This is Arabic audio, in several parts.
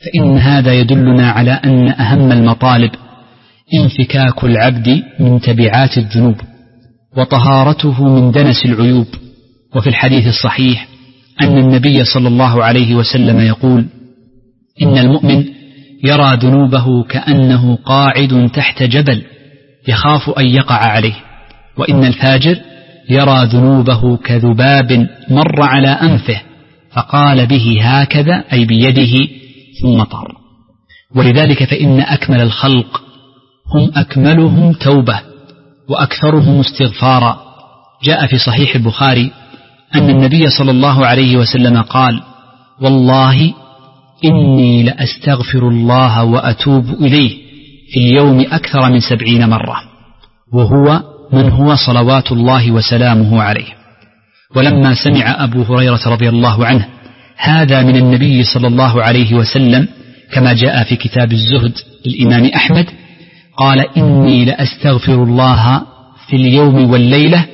فإن هذا يدلنا على أن أهم المطالب انفكاك العبد من تبعات الذنوب وطهارته من دنس العيوب. وفي الحديث الصحيح أن النبي صلى الله عليه وسلم يقول: إن المؤمن يرى ذنوبه كأنه قاعد تحت جبل يخاف أن يقع عليه، وإن الفاجر يرى ذنوبه كذباب مر على أنفه فقال به هكذا، أي بيده، ثم طار. ولذلك فإن أكمل الخلق هم أكملهم توبة وأكثرهم استغفارا. جاء في صحيح البخاري أن النبي صلى الله عليه وسلم قال: والله إني لأستغفر الله وأتوب إليه في اليوم أكثر من 70 مرة، وهو من هو صلوات الله وسلامه عليه. ولما سمع أبو هريرة رضي الله عنه هذا من النبي صلى الله عليه وسلم كما جاء في كتاب الزهد للإمام أحمد، قال: إني لأستغفر الله في اليوم والليلة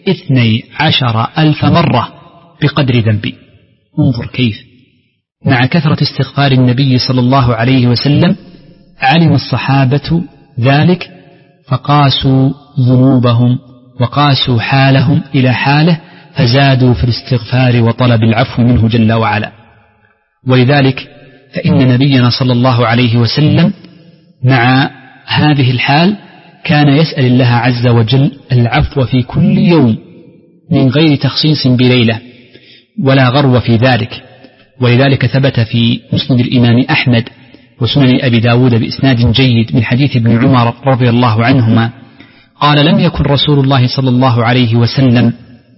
12,000 مرة بقدر ذنبي. انظر كيف مع كثرة استغفار النبي صلى الله عليه وسلم علم الصحابة ذلك فقاسوا ذنوبهم وقاسوا حالهم إلى حاله فزادوا في الاستغفار وطلب العفو منه جل وعلا. ولذلك فإن نبينا صلى الله عليه وسلم مع هذه الحال كان يسأل الله عز وجل العفو في كل يوم من غير تخصيص بليلة ولا غرو في ذلك. ولذلك ثبت في مسند الإمام أحمد وسنن أبي داود بإسناد جيد من حديث ابن عمر رضي الله عنهما قال: لم يكن رسول الله صلى الله عليه وسلم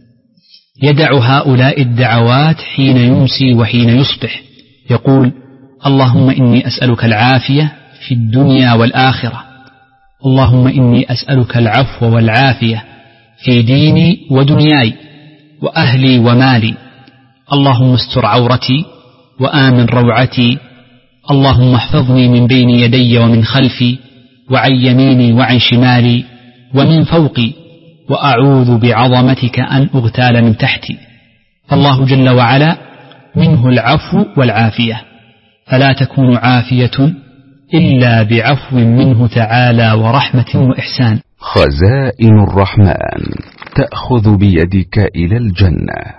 يدع هؤلاء الدعوات حين يمسي وحين يصبح، يقول: اللهم إني أسألك العافية في الدنيا والآخرة، اللهم إني أسألك العفو والعافية في ديني ودنياي وأهلي ومالي، اللهم استر عورتي وآمن روعتي، اللهم احفظني من بين يدي ومن خلفي وعن يميني وعن شمالي ومن فوقي، وأعوذ بعظمتك أن أغتال من تحتي. فالله جل وعلا منه العفو والعافية، فلا تكون عافية إلا بعفو منه تعالى ورحمة وإحسان. خزائن الرحمن تأخذ بيدك إلى الجنة.